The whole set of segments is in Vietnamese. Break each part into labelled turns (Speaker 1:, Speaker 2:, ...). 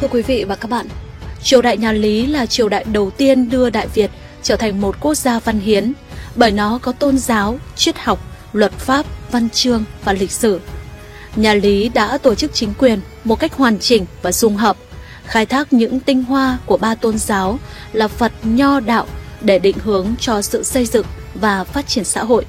Speaker 1: Thưa quý vị và các bạn, triều đại nhà Lý là triều đại đầu tiên đưa Đại Việt trở thành một quốc gia văn hiến, bởi nó có tôn giáo, triết học, luật pháp, văn chương và lịch sử. Nhà Lý đã tổ chức chính quyền một cách hoàn chỉnh và dung hợp, khai thác những tinh hoa của ba tôn giáo là Phật, Nho, Đạo để định hướng cho sự xây dựng và phát triển xã hội.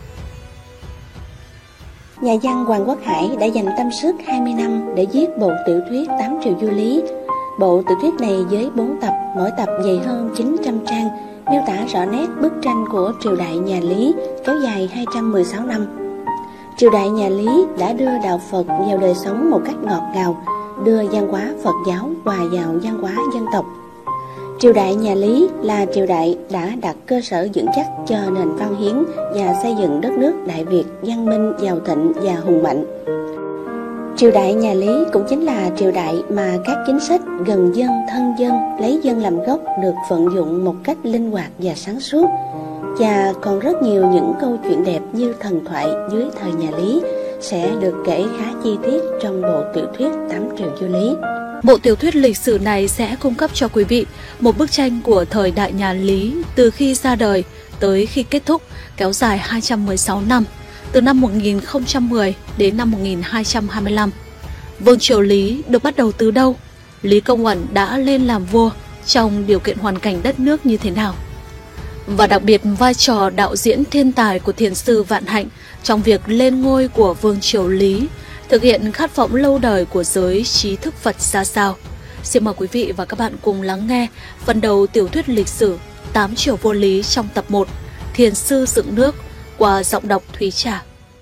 Speaker 2: Nhà văn Hoàng Quốc Hải đã dành tâm sức 20 năm để viết bộ tiểu thuyết 8 Triều Vua Lý. Bộ tiểu thuyết này với 4 tập, mỗi tập dày hơn 900 trang, miêu tả rõ nét bức tranh của triều đại nhà Lý kéo dài 216 năm. Triều đại nhà Lý đã đưa đạo Phật vào đời sống một cách ngọt ngào, đưa văn hóa Phật giáo hòa vào văn hóa dân tộc. Triều đại nhà Lý là triều đại đã đặt cơ sở vững chắc cho nền văn hiến và xây dựng đất nước Đại Việt văn minh, giàu thịnh và hùng mạnh. Triều đại nhà Lý cũng chính là triều đại mà các chính sách gần dân, thân dân, lấy dân làm gốc được vận dụng một cách linh hoạt và sáng suốt. Và còn rất nhiều những câu chuyện đẹp như thần thoại dưới thời nhà Lý sẽ được kể khá chi tiết trong bộ tiểu thuyết 8 Triều Vua Lý.
Speaker 1: Bộ tiểu thuyết lịch sử này sẽ cung cấp cho quý vị một bức tranh của thời đại nhà Lý từ khi ra đời tới khi kết thúc, kéo dài 216 năm, từ năm 1010 đến năm 1225. Vương triều Lý được bắt đầu từ đâu? Lý Công Uẩn đã lên làm vua trong điều kiện hoàn cảnh đất nước như thế nào? Và đặc biệt vai trò đạo diễn thiên tài của thiền sư Vạn Hạnh trong việc lên ngôi của Vương triều Lý, thực hiện khát vọng lâu đời của giới trí thức Phật ra sao? Xin mời quý vị và các bạn cùng lắng nghe phần đầu tiểu thuyết lịch sử 8 Triều Vua Lý trong tập 1, Thiền sư dựng nước, qua giọng đọc Thúy Trà.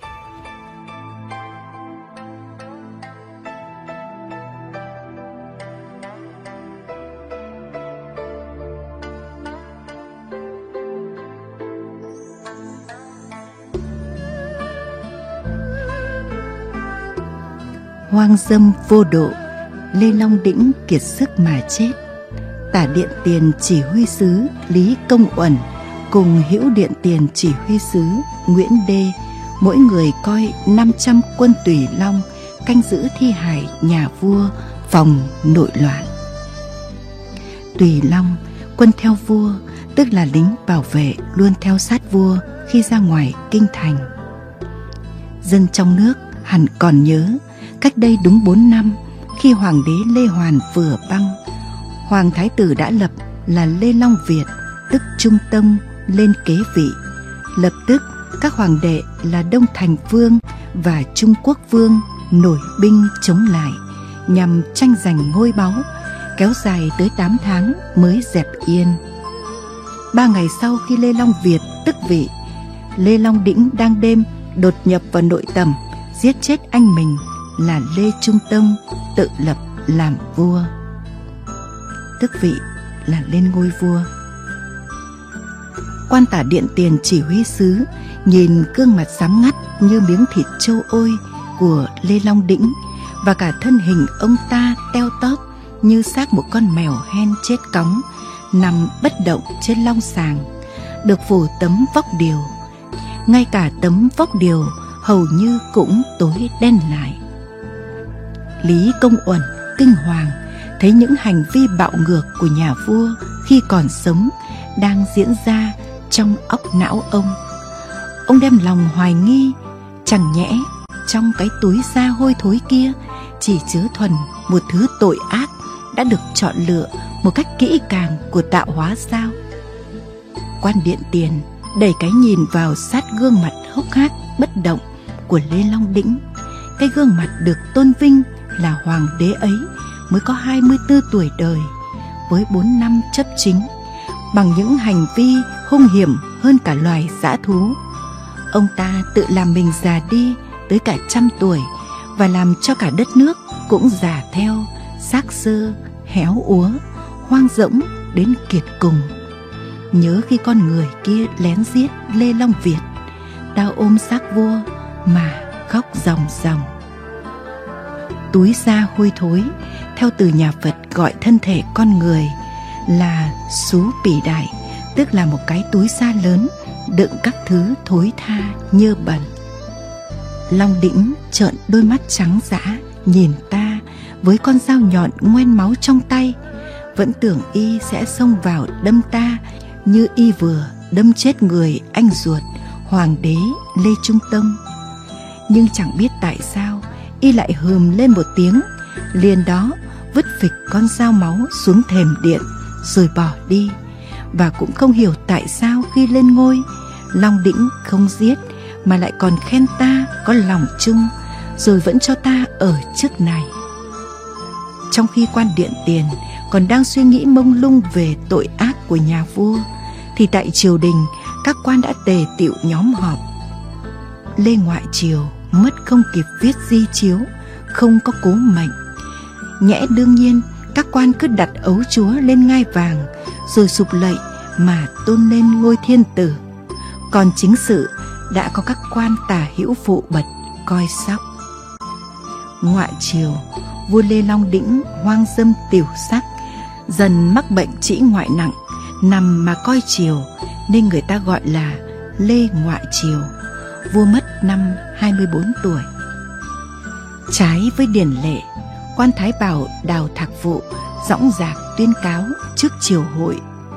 Speaker 3: Hoang dâm vô độ, Lê Long Đĩnh kiệt sức mà chết. Tả điện tiền chỉ huy sứ Lý Công Uẩn cùng hữu điện tiền chỉ huy sứ Nguyễn Đê, mỗi người coi 500 quân Tùy Long canh giữ thi hài nhà vua phòng nội loạn. Tùy Long, quân theo vua, tức là lính bảo vệ luôn theo sát vua khi ra ngoài kinh thành. Dân trong nước hẳn còn nhớ, cách đây đúng 4 năm, khi Hoàng đế Lê Hoàn vừa băng, Hoàng Thái tử đã lập là Lê Long Việt, tức Trung Tông, lên kế vị. Lập tức các hoàng đệ là Đông Thành Vương và Trung Quốc Vương nổi binh chống lại, nhằm tranh giành ngôi báu, kéo dài tới 8 tháng mới dẹp yên. 3 ngày sau khi Lê Long Việt tức vị, Lê Long Đĩnh đang đêm đột nhập vào nội tầm, giết chết anh mình là Lê Trung Tông, tự lập làm vua. Tức vị là lên ngôi vua. Quan tả điện tiền chỉ huy sứ nhìn gương mặt xám ngắt như miếng thịt trâu ôi của Lê Long Đĩnh, và cả thân hình ông ta teo tóp như xác một con mèo hen chết cóng, nằm bất động trên long sàng, được phủ tấm vóc điều. Ngay cả tấm vóc điều hầu như cũng tối đen lại. Lý Công Uẩn kinh hoàng thấy những hành vi bạo ngược của nhà vua khi còn sống đang diễn ra trong óc não ông. Ông đem lòng hoài nghi, chẳng nhẽ trong cái túi da hôi thối kia chỉ chứa thuần một thứ tội ác đã được chọn lựa một cách kỹ càng của tạo hóa sao? Quan điện tiền đẩy cái nhìn vào sát gương mặt hốc hác bất động của Lê Long Đĩnh. Cái gương mặt được tôn vinh là hoàng đế ấy mới có 24 tuổi đời, với 4 năm chấp chính, bằng những hành vi hung hiểm hơn cả loài dã thú. Ông ta tự làm mình già đi tới cả 100 tuổi, và làm cho cả đất nước cũng già theo, xác xơ, héo úa, hoang rỗng đến kiệt cùng. Nhớ khi con người kia lén giết Lê Long Việt, tao ôm xác vua mà khóc ròng ròng. Túi da hôi thối, theo từ nhà Phật gọi thân thể con người là xú bỉ đại, tức là một cái túi da lớn đựng các thứ thối tha nhơ bẩn. Long Đĩnh trợn đôi mắt trắng dã nhìn ta với con dao nhọn ngoen máu trong tay, vẫn tưởng y sẽ xông vào đâm ta như y vừa đâm chết người anh ruột hoàng đế Lê Trung Tông. Nhưng chẳng biết tại sao y lại hừm lên một tiếng, liền đó vứt phịch con dao máu xuống thềm điện rồi bỏ đi. Và cũng không hiểu tại sao khi lên ngôi, Long Đĩnh không giết mà lại còn khen ta có lòng trung, rồi vẫn cho ta ở chức này. Trong khi quan Điện Tiền còn đang suy nghĩ mông lung về tội ác của nhà vua, thì tại triều đình các quan đã tề tựu nhóm họp. Lê ngoại triều mất không kịp viết di chiếu, không có cố mệnh. Nhẽ đương nhiên các quan cứ đặt ấu chúa lên ngai vàng, rồi sụp lạy mà tôn lên ngôi thiên tử. Còn chính sự đã có các quan tả hữu phụ bật coi sóc. Ngoại triều, vua Lê Long Đĩnh hoang dâm tiểu sắc, dần mắc bệnh trĩ ngoại nặng, nằm mà coi triều, nên người ta gọi là Lê Ngoại Triều. Vua mất năm 24 tuổi. Trái với điển lệ, quan Thái Bảo Đào Thạc Vụ dõng dạc tuyên cáo trước triều hội: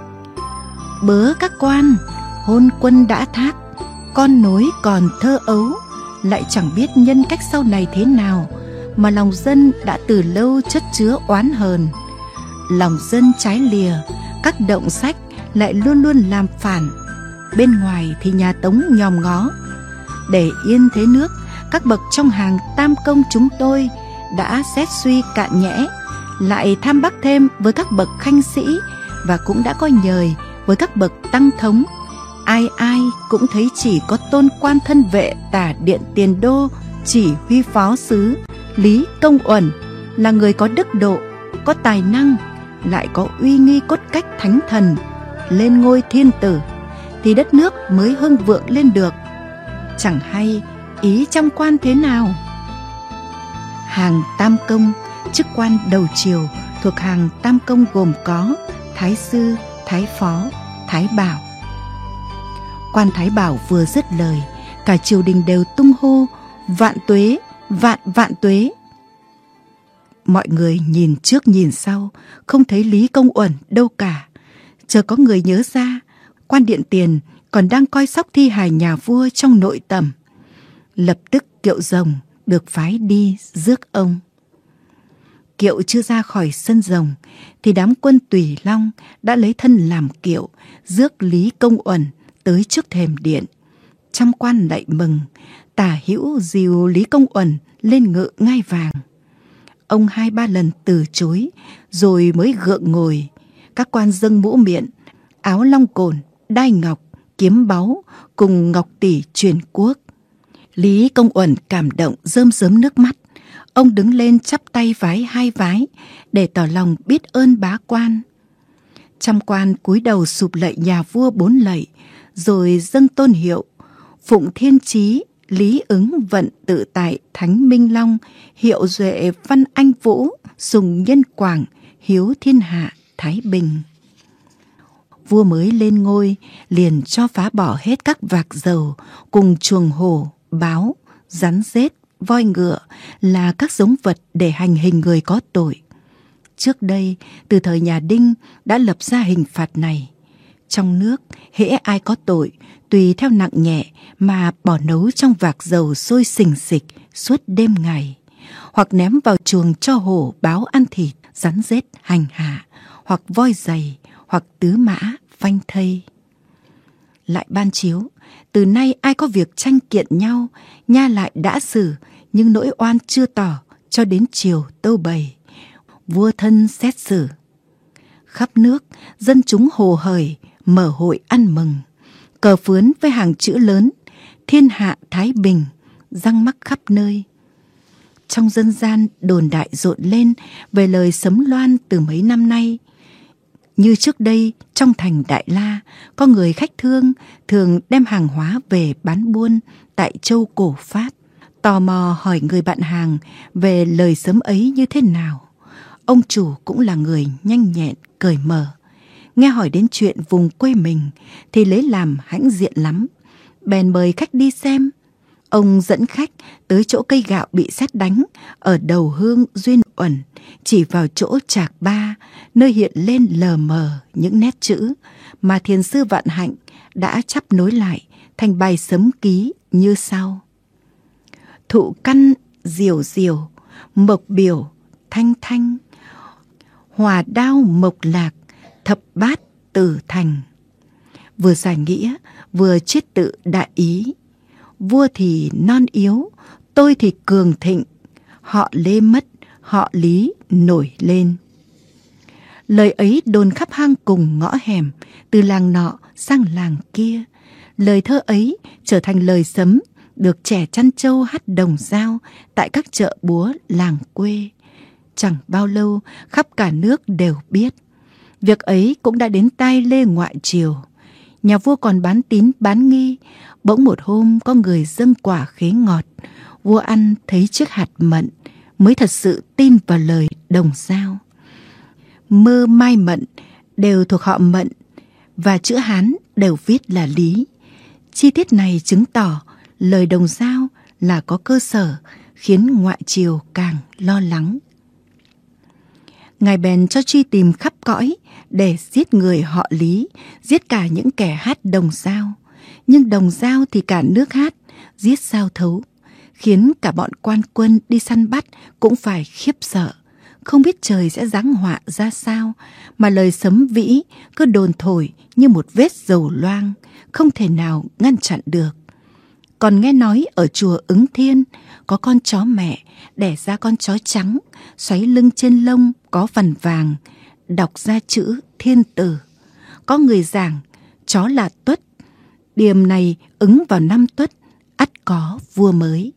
Speaker 3: bớ các quan, hôn quân đã thác, con nối còn thơ ấu, lại chẳng biết nhân cách sau này thế nào, mà lòng dân đã từ lâu chất chứa oán hờn. Lòng dân trái lìa, các động sách lại luôn luôn làm phản. Bên ngoài thì nhà Tống nhòm ngó. Để yên thế nước, các bậc trong hàng tam công chúng tôi đã xét suy cạn nhẽ, lại tham bắc thêm với các bậc khanh sĩ, và cũng đã coi nhời với các bậc tăng thống. Ai ai cũng thấy chỉ có tôn quan thân vệ tả điện tiền đô chỉ huy phó sứ Lý Công Uẩn là người có đức độ, có tài năng, lại có uy nghi cốt cách thánh thần, lên ngôi thiên tử, thì đất nước mới hưng vượng lên được. Chẳng hay ý trong quan thế nào. Hàng tam công, chức quan đầu triều thuộc hàng tam công gồm có thái sư, thái phó, thái bảo. Quan thái bảo vừa dứt lời, cả triều đình đều tung hô vạn tuế, vạn vạn tuế. Mọi người nhìn trước nhìn sau, không thấy Lý Công Uẩn đâu cả. Chợt có người nhớ ra, quan Điện Tiền còn đang coi sóc thi hài nhà vua trong nội tầm. Lập tức kiệu rồng được phái đi rước ông. Kiệu chưa ra khỏi sân rồng, thì đám quân Tùy Long đã lấy thân làm kiệu, rước Lý Công Uẩn tới trước thềm điện. Trăm quan lạy mừng, tả hữu dìu Lý Công Uẩn lên ngự ngai vàng. Ông 2-3 lần từ chối, rồi mới gượng ngồi. Các quan dâng mũ miện, áo long cồn, đai ngọc, kiếm báu cùng ngọc tỷ truyền quốc. Lý Công Uẩn cảm động rơm rớm nước mắt. Ông đứng lên chắp tay vái 2 vái để tỏ lòng biết ơn bá quan. Trăm quan cúi đầu sụp lạy nhà vua 4 lạy, rồi dâng tôn hiệu: Phụng Thiên Chí, Lý Ứng Vận Tự Tại Thánh Minh Long, Hiệu Duệ Văn Anh Vũ, Sùng Nhân Quảng, Hiếu Thiên Hạ Thái Bình. Vua mới lên ngôi liền cho phá bỏ hết các vạc dầu cùng chuồng hổ, báo, rắn rết, voi ngựa là các giống vật để hành hình người có tội. Trước đây, từ thời nhà Đinh đã lập ra hình phạt này. Trong nước, hễ ai có tội, tùy theo nặng nhẹ mà bỏ nấu trong vạc dầu sôi xình xịch suốt đêm ngày, hoặc ném vào chuồng cho hổ báo ăn thịt, rắn rết hành hạ, hoặc voi giày, hoặc tứ mã phanh thây. Lại ban chiếu, từ nay ai có việc tranh kiện nhau, nha lại đã xử, nhưng nỗi oan chưa tỏ, cho đến chiều tâu bày, vua thân xét xử. Khắp nước, dân chúng hồ hởi, mở hội ăn mừng. Cờ phướn với hàng chữ lớn Thiên Hạ Thái Bình giăng mắc khắp nơi. Trong dân gian đồn đại rộn lên về lời sấm loan từ mấy năm nay. Như trước đây, trong thành Đại La, có người khách thương thường đem hàng hóa về bán buôn tại châu Cổ Phát. Tò mò hỏi người bạn hàng về lời sấm ấy như thế nào. Ông chủ cũng là người nhanh nhẹn, cởi mở. Nghe hỏi đến chuyện vùng quê mình thì lấy làm hãnh diện lắm, bèn mời khách đi xem. Ông dẫn khách tới chỗ cây gạo bị sét đánh ở đầu hương Duyên uẩn chỉ vào chỗ chạc ba, nơi hiện lên lờ mờ những nét chữ mà thiền sư Vạn Hạnh đã chắp nối lại thành bài sấm ký như sau: thụ căn diều diều, mộc biểu thanh thanh, hòa đao mộc lạc, thập bát tử thành. Vừa giải nghĩa, vừa chiết tự đại ý. Vua thì non yếu, tôi thì cường thịnh, họ Lê mất, họ Lý nổi lên. Lời ấy đồn khắp hang cùng ngõ hẻm, từ làng nọ sang làng kia. Lời thơ ấy trở thành lời sấm, được trẻ chăn trâu hát đồng dao tại các chợ búa làng quê. Chẳng bao lâu, khắp cả nước đều biết. Việc ấy cũng đã đến tai Lê ngoại triều. Nhà vua còn bán tín bán nghi. Bỗng một hôm có người dâng quả khế ngọt. Vua ăn thấy chiếc hạt mận, mới thật sự tin vào lời đồng dao. Mơ mai mận đều thuộc họ Mận, và chữ Hán đều viết là Lý. Chi tiết này chứng tỏ lời đồng dao là có cơ sở, khiến ngoại triều càng lo lắng. Ngài bèn cho truy tìm khắp cõi để giết người họ Lý, giết cả những kẻ hát đồng dao. Nhưng đồng dao thì cả nước hát, giết sao thấu, khiến cả bọn quan quân đi săn bắt cũng phải khiếp sợ. Không biết trời sẽ giáng họa ra sao, mà lời sấm vĩ cứ đồn thổi như một vết dầu loang, không thể nào ngăn chặn được. Còn nghe nói ở chùa Ứng Thiên có con chó mẹ đẻ ra con chó trắng, xoáy lưng trên lông có vằn vàng, đọc ra chữ Thiên Tử. Có người giảng chó là Tuất, điềm này ứng vào năm Tuất, ắt có vua mới.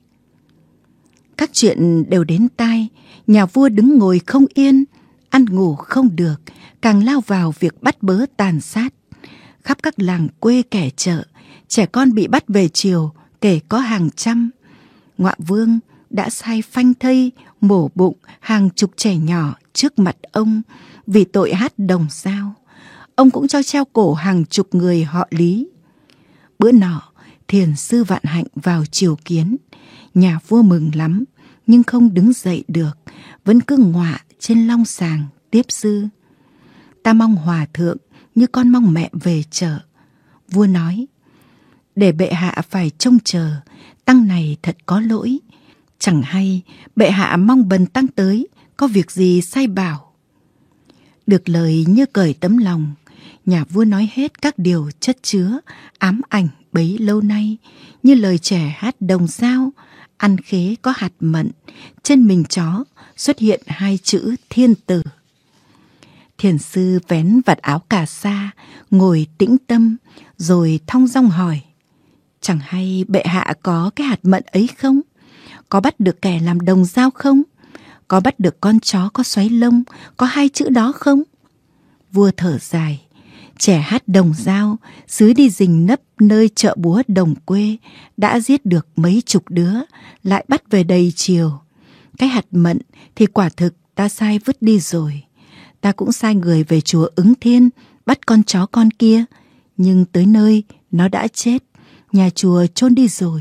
Speaker 3: Các chuyện đều đến tai, nhà vua đứng ngồi không yên, ăn ngủ không được, càng lao vào việc bắt bớ tàn sát. Khắp các làng quê kẻ chợ, trẻ con bị bắt về triều, kể có hàng trăm. Ngọa vương đã sai phanh thây mổ bụng hàng chục trẻ nhỏ trước mặt ông vì tội hát đồng dao. Ông cũng cho treo cổ hàng chục người họ Lý. Bữa nọ, thiền sư Vạn Hạnh vào triều kiến. Nhà vua mừng lắm, nhưng không đứng dậy được, vẫn cứ ngọa trên long sàng tiếp sư. Ta mong hòa thượng như con mong mẹ về chợ. Vua nói: để bệ hạ phải trông chờ, tăng này thật có lỗi. Chẳng hay bệ hạ mong bần tăng tới, có việc gì sai bảo. Được lời như cởi tấm lòng, nhà vua nói hết các điều chất chứa ám ảnh bấy lâu nay, như lời trẻ hát đồng dao, ăn khế có hạt mận, trên mình chó xuất hiện hai chữ Thiên Tử. Thiền sư vén vạt áo cà sa, ngồi tĩnh tâm, rồi thong dong hỏi: chẳng hay bệ hạ có cái hạt mận ấy không? Có bắt được kẻ làm đồng dao không? Có bắt được con chó có xoáy lông, có hai chữ đó không? Vua thở dài: trẻ hát đồng dao, xứ đi rình nấp nơi chợ búa đồng quê, đã giết được mấy chục đứa, lại bắt về đầy triều. Cái hạt mận thì quả thực ta sai vứt đi rồi. Ta cũng sai người về chùa Ứng Thiên bắt con chó con kia, nhưng tới nơi nó đã chết, nhà chùa chôn đi rồi.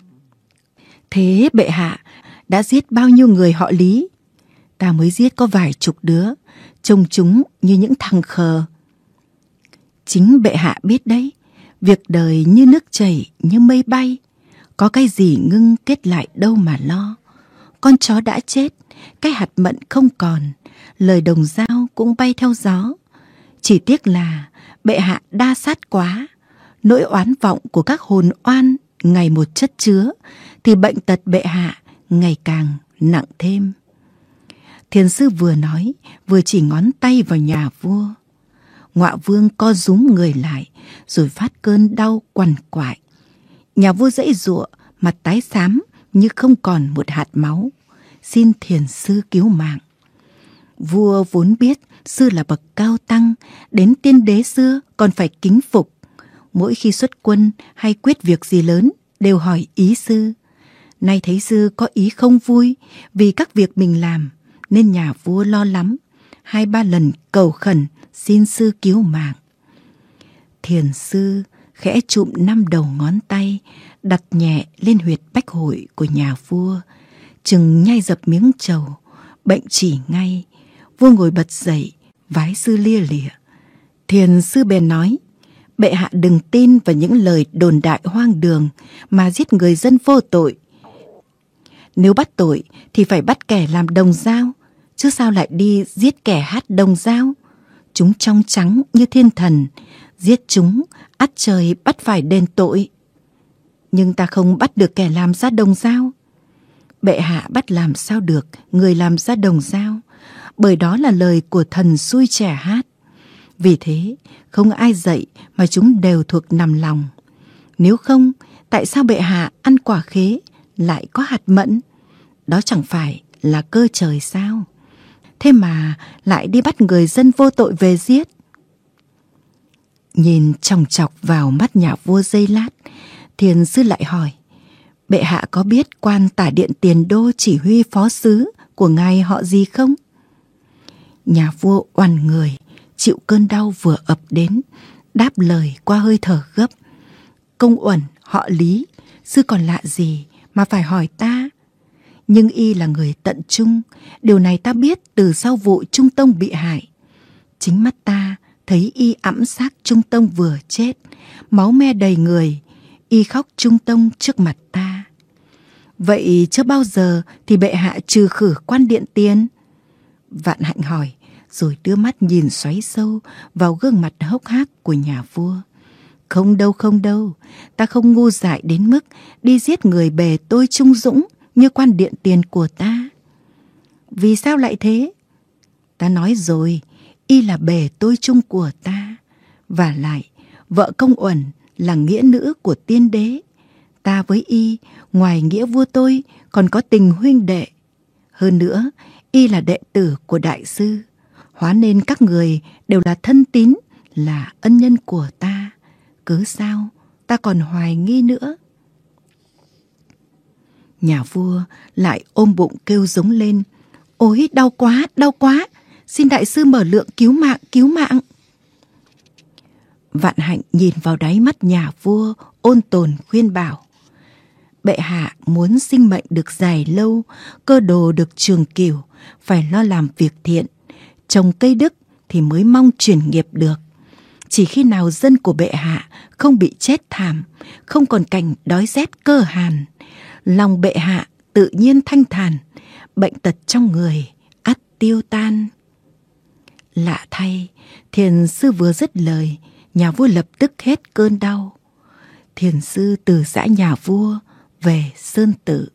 Speaker 3: Thế bệ hạ đã giết bao nhiêu người họ Lý? Ta mới giết có vài chục đứa, trông chúng như những thằng khờ. Chính bệ hạ biết đấy, việc đời như nước chảy, như mây bay, có cái gì ngưng kết lại đâu mà lo. Con chó đã chết, cái hạt mận không còn, lời đồng dao cũng bay theo gió. Chỉ tiếc là bệ hạ đa sát quá, nỗi oán vọng của các hồn oan ngày một chất chứa, thì bệnh tật bệ hạ ngày càng nặng thêm. Thiền sư vừa nói, vừa chỉ ngón tay vào nhà vua. Ngọa vương co rúm người lại, rồi phát cơn đau quằn quại. Nhà vua giãy giụa, mặt tái xám như không còn một hạt máu, xin thiền sư cứu mạng. Vua vốn biết sư là bậc cao tăng, đến tiên đế xưa còn phải kính phục. Mỗi khi xuất quân hay quyết việc gì lớn đều hỏi ý sư. Nay thấy sư có ý không vui vì các việc mình làm, nên nhà vua lo lắm, 2-3 lần cầu khẩn xin sư cứu mạng. Thiền sư khẽ chụm 5 đầu ngón tay, đặt nhẹ lên huyệt bách hội của nhà vua, chừng nhai dập miếng trầu, Bệnh chỉ ngay, vua ngồi bật dậy, vái sư lia lịa. Thiền sư bèn nói: bệ hạ đừng tin vào những lời đồn đại hoang đường mà giết người dân vô tội. Nếu bắt tội thì phải bắt kẻ làm đồng dao, chứ sao lại đi giết kẻ hát đồng dao? Chúng trong trắng như thiên thần, giết chúng ắt trời bắt phải đền tội. Nhưng ta không bắt được kẻ làm ra đồng dao. Bệ hạ bắt làm sao được người làm ra đồng dao, bởi đó là lời của thần xui trẻ hát. Vì thế không ai dạy mà chúng đều thuộc nằm lòng. Nếu không, tại sao bệ hạ ăn quả khế lại có hạt mẫn? Đó chẳng phải là cơ trời sao? Thế mà lại đi bắt người dân vô tội về giết. Nhìn chòng chọc vào mắt nhà vua giây lát, thiền sư lại hỏi: bệ hạ có biết quan tả điện Tiền Đô chỉ huy phó sứ của ngài họ gì không? Nhà vua oằn người, chịu cơn đau vừa ập đến, đáp lời qua hơi thở gấp: Công Uẩn họ Lý, sư còn lạ gì mà phải hỏi ta? Nhưng y là người tận trung, điều này ta biết từ sau vụ Trung Tông bị hại. Chính mắt ta thấy y ẵm xác Trung Tông vừa chết, máu me đầy người, y khóc Trung Tông trước mặt ta. Vậy chưa bao giờ thì bệ hạ trừ khử quan điện Tiền? Vạn Hạnh hỏi, rồi đưa mắt nhìn xoáy sâu vào gương mặt hốc hác của nhà vua. Không đâu, ta không ngu dại đến mức đi giết người bề tôi trung dũng như quan điện Tiền của ta. Vì sao lại thế? Ta nói rồi, y là bề tôi trung của ta. Và lại, vợ Công Uẩn là nghĩa nữ của tiên đế. Ta với y, ngoài nghĩa vua tôi, còn có tình huynh đệ. Hơn nữa, y là đệ tử của đại sư. Hóa nên các người đều là thân tín, là ân nhân của ta. Cớ sao ta còn hoài nghi nữa? Nhà vua lại ôm bụng kêu giống lên: Ôi đau quá, xin đại sư mở lượng cứu mạng. Vạn Hạnh nhìn vào đáy mắt nhà vua, ôn tồn khuyên bảo: bệ hạ muốn sinh mệnh được dài lâu, cơ đồ được trường cửu, phải lo làm việc thiện, trồng cây đức thì mới mong chuyển nghiệp được. Chỉ khi nào dân của bệ hạ không bị chết thảm, không còn cảnh đói rét cơ hàn, lòng bệ hạ tự nhiên thanh thản, bệnh tật trong người ắt tiêu tan. Lạ thay, thiền sư vừa dứt lời, nhà vua lập tức hết cơn đau. Thiền sư từ dã nhà vua về Sơn Tự.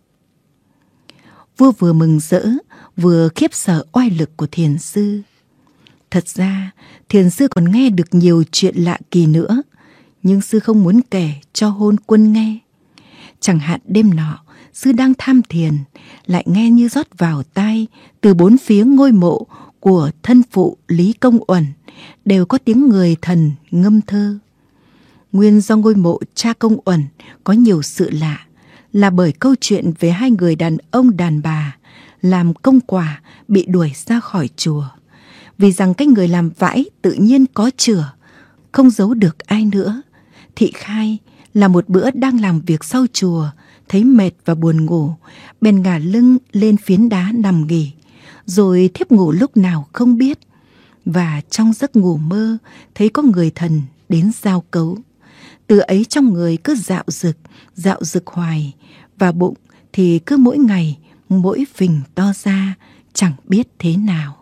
Speaker 3: Vua vừa mừng rỡ, vừa khiếp sợ oai lực của thiền sư. Thật ra, thiền sư còn nghe được nhiều chuyện lạ kỳ nữa, nhưng sư không muốn kể cho hôn quân nghe. Chẳng hạn đêm nọ, sư đang tham thiền, lại nghe như rót vào tai từ bốn phía ngôi mộ của thân phụ Lý Công Uẩn đều có tiếng người thần ngâm thơ. Nguyên do ngôi mộ cha Công Uẩn có nhiều sự lạ là bởi câu chuyện về hai người đàn ông đàn bà làm công quả bị đuổi ra khỏi chùa, vì rằng cái người làm vãi tự nhiên có chửa, không giấu được ai nữa. Thị khai là một bữa đang làm việc sau chùa, thấy mệt và buồn ngủ, bèn ngả lưng lên phiến đá nằm nghỉ, rồi thiếp ngủ lúc nào không biết. Và trong giấc ngủ mơ thấy có người thần đến giao cấu. Từ ấy trong người cứ dạo dực hoài, và bụng thì cứ mỗi ngày mỗi phình to ra, chẳng biết thế nào.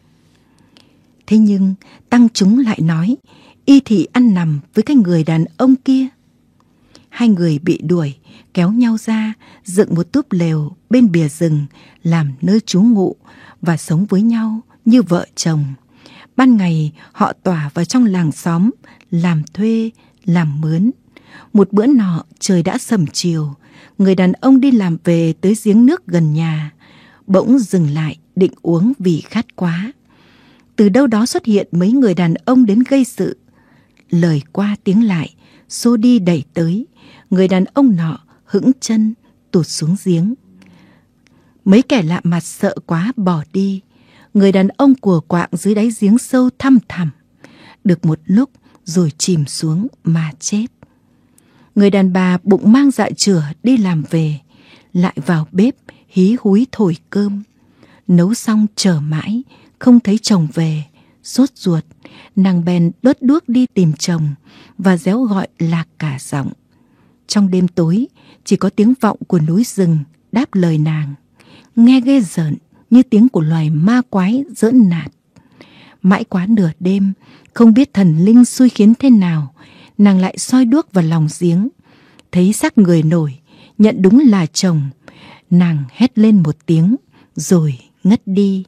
Speaker 3: Thế nhưng tăng chúng lại nói y thì ăn nằm với cái người đàn ông kia. Hai người bị đuổi kéo nhau ra dựng một túp lều bên bìa rừng làm nơi trú ngụ và sống với nhau như vợ chồng. Ban ngày họ tỏa vào trong làng xóm làm thuê, làm mướn. Một bữa nọ trời đã sẩm chiều, người đàn ông đi làm về tới giếng nước gần nhà, bỗng dừng lại định uống vì khát quá. Từ đâu đó xuất hiện mấy người đàn ông đến gây sự. Lời qua tiếng lại, xô đi đẩy tới, người đàn ông nọ hững chân tụt xuống giếng. Mấy kẻ lạ mặt sợ quá bỏ đi. Người đàn ông của quạng dưới đáy giếng sâu thăm thẳm, được một lúc rồi chìm xuống mà chết. Người đàn bà bụng mang dạ chửa đi làm về, lại vào bếp hí húi thổi cơm. Nấu xong chờ mãi, không thấy chồng về, sốt ruột, nàng bèn đốt đuốc đi tìm chồng và réo gọi lạc cả giọng. Trong đêm tối, chỉ có tiếng vọng của núi rừng đáp lời nàng, nghe ghê rợn như tiếng của loài ma quái giỡn nạt. Mãi quá nửa đêm, không biết thần linh xui khiến thế nào, nàng lại soi đuốc vào lòng giếng, thấy xác người nổi, nhận đúng là chồng. Nàng hét lên một tiếng rồi ngất đi.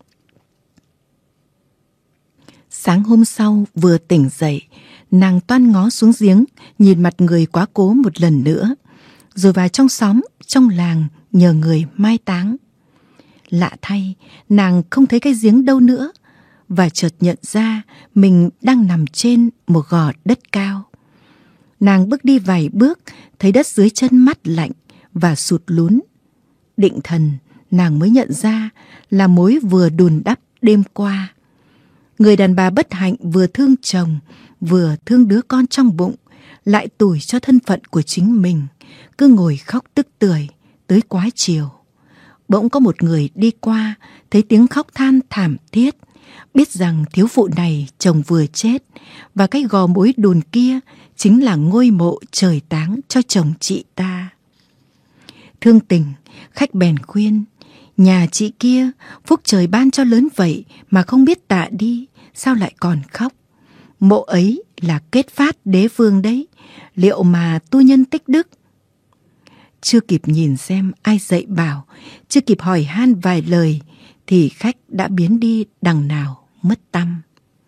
Speaker 3: Sáng hôm sau vừa tỉnh dậy, nàng toan ngó xuống giếng, nhìn mặt người quá cố một lần nữa, rồi vào trong xóm, trong làng nhờ người mai táng. Lạ thay, nàng không thấy cái giếng đâu nữa, và chợt nhận ra mình đang nằm trên một gò đất cao. Nàng bước đi vài bước, thấy đất dưới chân mát lạnh và sụt lún. Định thần, nàng mới nhận ra là mối vừa đùn đắp đêm qua. Người đàn bà bất hạnh vừa thương chồng, vừa thương đứa con trong bụng, lại tủi cho thân phận của chính mình, cứ ngồi khóc tức tưởi tới quá chiều. Bỗng có một người đi qua, thấy tiếng khóc than thảm thiết, biết rằng thiếu phụ này chồng vừa chết, và cái gò mối đùn kia chính là ngôi mộ trời táng cho chồng chị ta. Thương tình, khách bèn khuyên, nhà chị kia phúc trời ban cho lớn vậy mà không biết tạ đi, sao lại còn khóc? Mộ ấy là kết phát đế vương đấy, liệu mà tu nhân tích đức? Chưa kịp nhìn xem ai dạy bảo, chưa kịp hỏi han vài lời, thì khách đã biến đi đằng nào mất tăm.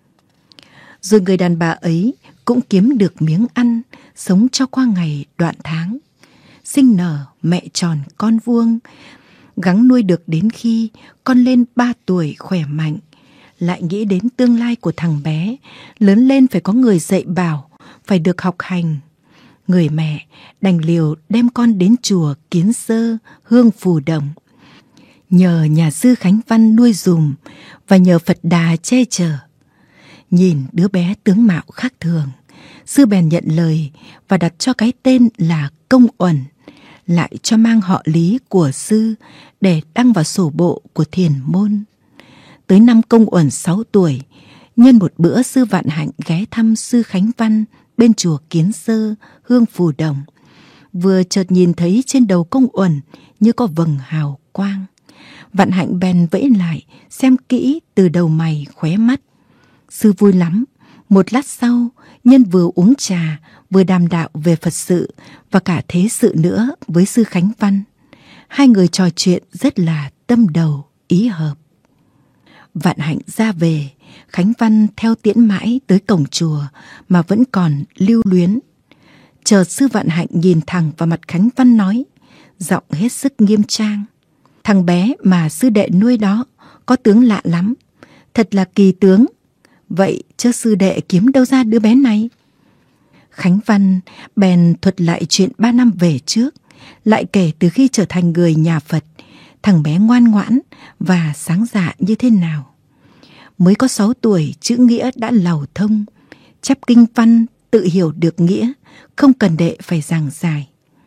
Speaker 3: Rồi người đàn bà ấy cũng kiếm được miếng ăn, sống cho qua ngày đoạn tháng. Sinh nở mẹ tròn con vuông, gắng nuôi được đến khi con lên 3 tuổi khỏe mạnh. Lại nghĩ đến tương lai của thằng bé, lớn lên phải có người dạy bảo, phải được học hành. Người mẹ đành liều đem con đến chùa Kiến Sơ, Hương Phù Đồng. Nhờ nhà sư Khánh Văn nuôi dùm và nhờ Phật Đà che chở. Nhìn đứa bé tướng mạo khác thường, sư bèn nhận lời và đặt cho cái tên là Công Uẩn, lại cho mang họ Lý của sư để đăng vào sổ bộ của thiền môn. Tới năm Công Uẩn 6 tuổi, nhân một bữa sư Vạn Hạnh ghé thăm sư Khánh Văn bên chùa Kiến Sơ, Hương Phù Đồng, vừa chợt nhìn thấy trên đầu Công Uẩn như có vầng hào quang. Vạn Hạnh bèn vẫy lại xem kỹ từ đầu mày khóe mắt. Sư vui lắm. Một lát sau, nhân vừa uống trà vừa đàm đạo về Phật sự và cả thế sự nữa với sư Khánh Văn. Hai người trò chuyện rất là tâm đầu ý hợp. Vạn Hạnh ra về, Khánh Văn theo tiễn mãi tới cổng chùa mà vẫn còn lưu luyến. Chợt sư Vạn Hạnh nhìn thẳng vào mặt Khánh Văn nói, giọng hết sức nghiêm trang: thằng bé mà sư đệ nuôi đó có tướng lạ lắm, thật là kỳ tướng. Vậy chớ sư đệ kiếm đâu ra đứa bé này? Khánh Văn bèn thuật lại chuyện 3 năm về trước, lại kể từ khi trở thành người nhà Phật, thằng bé ngoan ngoãn và sáng dạ như thế nào. Mới có 6 tuổi, chữ nghĩa đã lầu thông, chép kinh văn tự hiểu được nghĩa, không cần đệ phải giảng giải.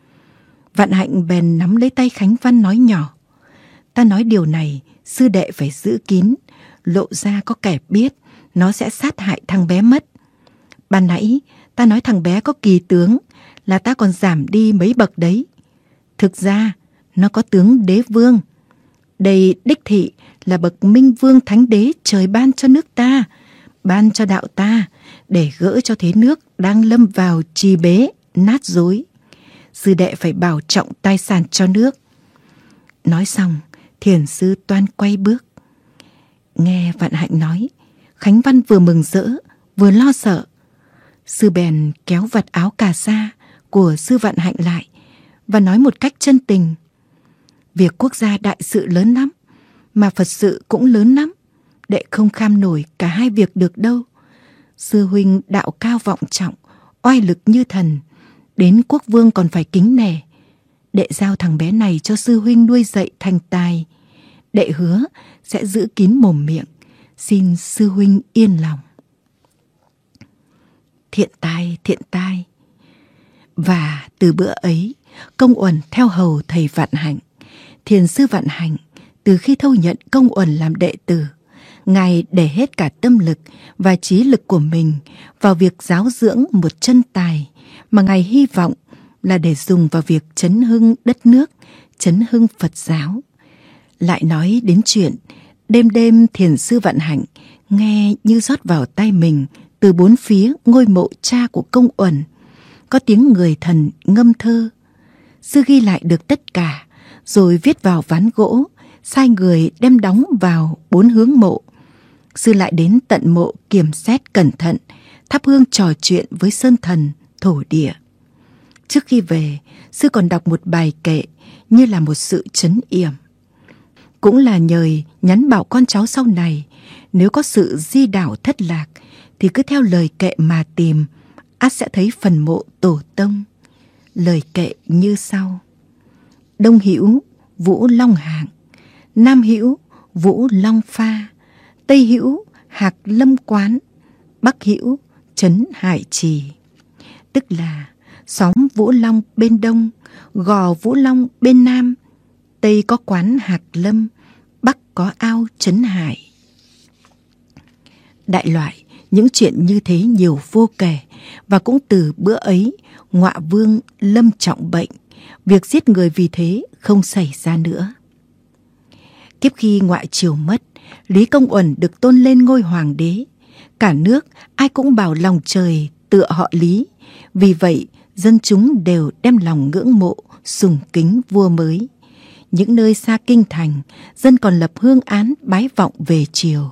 Speaker 3: Vạn Hạnh bèn nắm lấy tay Khánh Văn nói nhỏ: ta nói điều này sư đệ phải giữ kín, lộ ra có kẻ biết nó sẽ sát hại thằng bé mất. Ban nãy ta nói thằng bé có kỳ tướng là ta còn giảm đi mấy bậc đấy. Thực ra nó có tướng đế vương. Đây đích thị là bậc minh vương thánh đế trời ban cho nước ta, ban cho đạo ta, để gỡ cho thế nước đang lâm vào trì bế, nát rối. Sư đệ phải bảo trọng tài sản cho nước. Nói xong, thiền sư toan quay bước. Nghe Vạn Hạnh nói, Khánh Văn vừa mừng rỡ vừa lo sợ. Sư bèn kéo vạt áo cà sa của sư Vạn Hạnh lại và nói một cách chân tình: việc quốc gia đại sự lớn lắm, mà Phật sự cũng lớn lắm, đệ không kham nổi cả hai việc được đâu. Sư huynh đạo cao vọng trọng, oai lực như thần, đến quốc vương còn phải kính nể. Đệ giao thằng bé này cho sư huynh nuôi dạy thành tài. Đệ hứa sẽ giữ kín mồm miệng, xin sư huynh yên lòng. Thiện tai. Và từ bữa ấy, Công Uẩn theo hầu thầy Vạn Hạnh. Thiền sư Vạn Hạnh Từ khi thâu nhận Công Uẩn làm đệ tử, Ngài để hết cả tâm lực và trí lực của mình vào việc giáo dưỡng một chân tài mà Ngài hy vọng là để dùng vào việc chấn hưng đất nước, chấn hưng Phật giáo. Lại nói đến chuyện đêm đêm thiền sư Vạn Hạnh nghe như rót vào tai mình từ bốn phía ngôi mộ cha của Công Uẩn, có tiếng người thần ngâm thơ. Sư ghi lại được tất cả, rồi viết vào ván gỗ, sai người đem đóng vào 4 hướng mộ. Sư lại đến tận mộ kiểm xét cẩn thận, thắp hương trò chuyện với sơn thần, thổ địa. Trước khi về, sư còn đọc một bài kệ như là một sự trấn yểm. Cũng là nhời nhắn bảo con cháu sau này, nếu có sự di đảo thất lạc thì cứ theo lời kệ mà tìm, ắt sẽ thấy phần mộ tổ tông. Lời kệ như sau: Đông hữu Vũ Long Hạng, Nam hữu Vũ Long Pha, Tây hữu Hạc Lâm Quán, Bắc hữu Trấn Hải Trì. Tức là xóm Vũ Long bên đông, gò Vũ Long bên nam, Tây có quán Hạc Lâm, Bắc có ao Trấn Hải. Đại loại những chuyện như thế nhiều vô kể, và cũng từ bữa ấy Ngọa Vương lâm trọng bệnh, việc giết người vì thế không xảy ra nữa. Kiếp khi ngoại triều mất, Lý Công Uẩn được tôn lên ngôi hoàng đế. Cả nước ai cũng bảo lòng trời tựa họ Lý, vì vậy dân chúng đều đem lòng ngưỡng mộ, sùng kính vua mới. Những nơi xa kinh thành, dân còn lập hương án bái vọng về triều.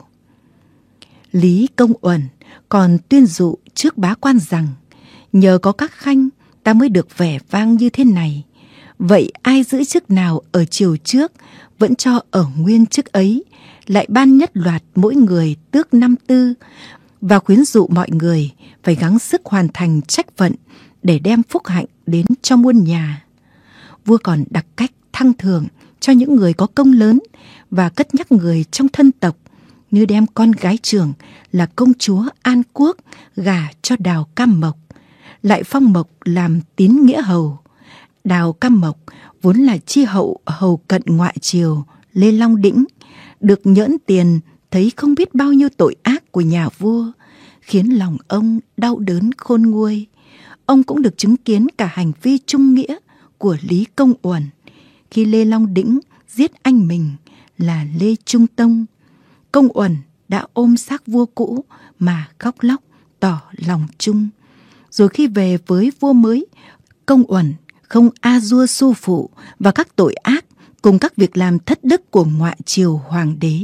Speaker 3: Lý Công Uẩn còn tuyên dụ trước bá quan rằng nhờ có các khanh ta mới được vẻ vang như thế này. Vậy ai giữ chức nào ở triều trước vẫn cho ở nguyên chức ấy, lại ban nhất loạt mỗi người tước 5 tư, và khuyến dụ mọi người phải gắng sức hoàn thành trách phận để đem phúc hạnh đến cho muôn nhà. Vua còn đặc cách thăng thưởng cho những người có công lớn và cất nhắc người trong thân tộc, như đem con gái trưởng là công chúa An Quốc gả cho Đào Cam Mộc, lại phong Mộc làm tín nghĩa hầu. Đào Cam Mộc vốn là chi hậu hầu cận ngoại triều Lê Long Đĩnh, được nhỡn tiền thấy không biết bao nhiêu tội ác của nhà vua, khiến lòng ông đau đớn khôn nguôi. Ông cũng được chứng kiến cả hành vi trung nghĩa của Lý Công Uẩn khi Lê Long Đĩnh giết anh mình là Lê Trung Tông. Công Uẩn đã ôm xác vua cũ mà khóc lóc tỏ lòng chung. Rồi khi về với vua mới, Công Uẩn không a dua su phụ và các tội ác cùng các việc làm thất đức của ngoại triều hoàng đế.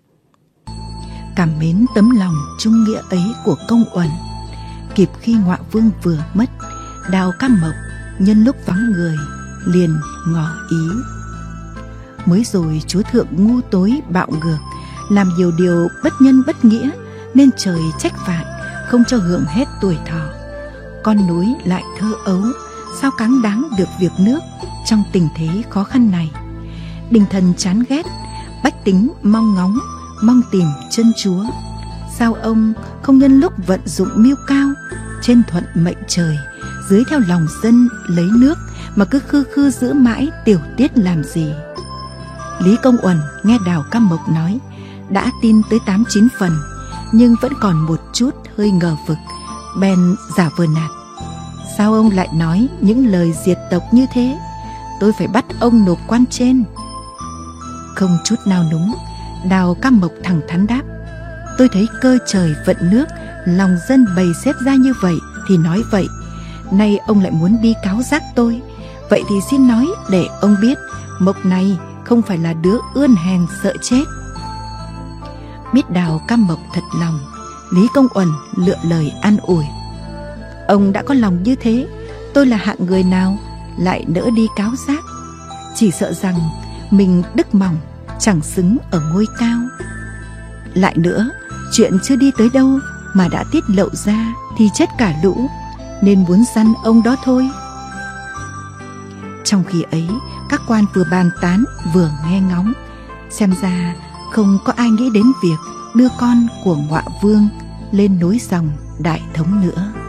Speaker 3: Cảm mến tấm lòng trung nghĩa ấy của Công Uẩn, kịp khi Ngọa Vương vừa mất, Đào Cam Mộc nhân lúc vắng người liền ngỏ ý. Mới rồi chúa thượng ngu tối bạo ngược, làm nhiều điều bất nhân bất nghĩa, nên trời trách phạt không cho hưởng hết tuổi thọ. Con nối lại thơ ấu, sao cáng đáng được việc nước trong tình thế khó khăn này. Đình thần chán ghét, bách tính mong ngóng, mong tìm chân chúa. Sao ông không nhân lúc vận dụng mưu cao, trên thuận mệnh trời, dưới theo lòng dân lấy nước, mà cứ khư khư giữ mãi tiểu tiết làm gì? Lý Công Uẩn nghe Đào Cam Mộc nói đã tin tới 8-9 phần, nhưng vẫn còn một chút hơi ngờ vực, bèn giả vờ nạt. Sao ông lại nói những lời diệt tộc như thế? Tôi phải bắt ông nộp quan trên. Không chút nào núng, Đào Cam Mộc thẳng thắn đáp: tôi thấy cơ trời vận nước, lòng dân bày xếp ra như vậy thì nói vậy. Nay ông lại muốn đi cáo giác tôi, vậy thì xin nói để ông biết Mộc này không phải là đứa ươn hèn sợ chết. Biết Đào Cam Mộc thật lòng, Lý Công Uẩn lựa lời an ủi: ông đã có lòng như thế, tôi là hạng người nào lại nỡ đi cáo giác? Chỉ sợ rằng mình đức mỏng, chẳng xứng ở ngôi cao. Lại nữa, chuyện chưa đi tới đâu mà đã tiết lộ ra thì chết cả lũ, nên muốn dăn ông đó thôi. Trong khi ấy, các quan vừa bàn tán vừa nghe ngóng, xem ra không có ai nghĩ đến việc đưa con của Ngọa Vương lên nối dòng Đại Thống nữa.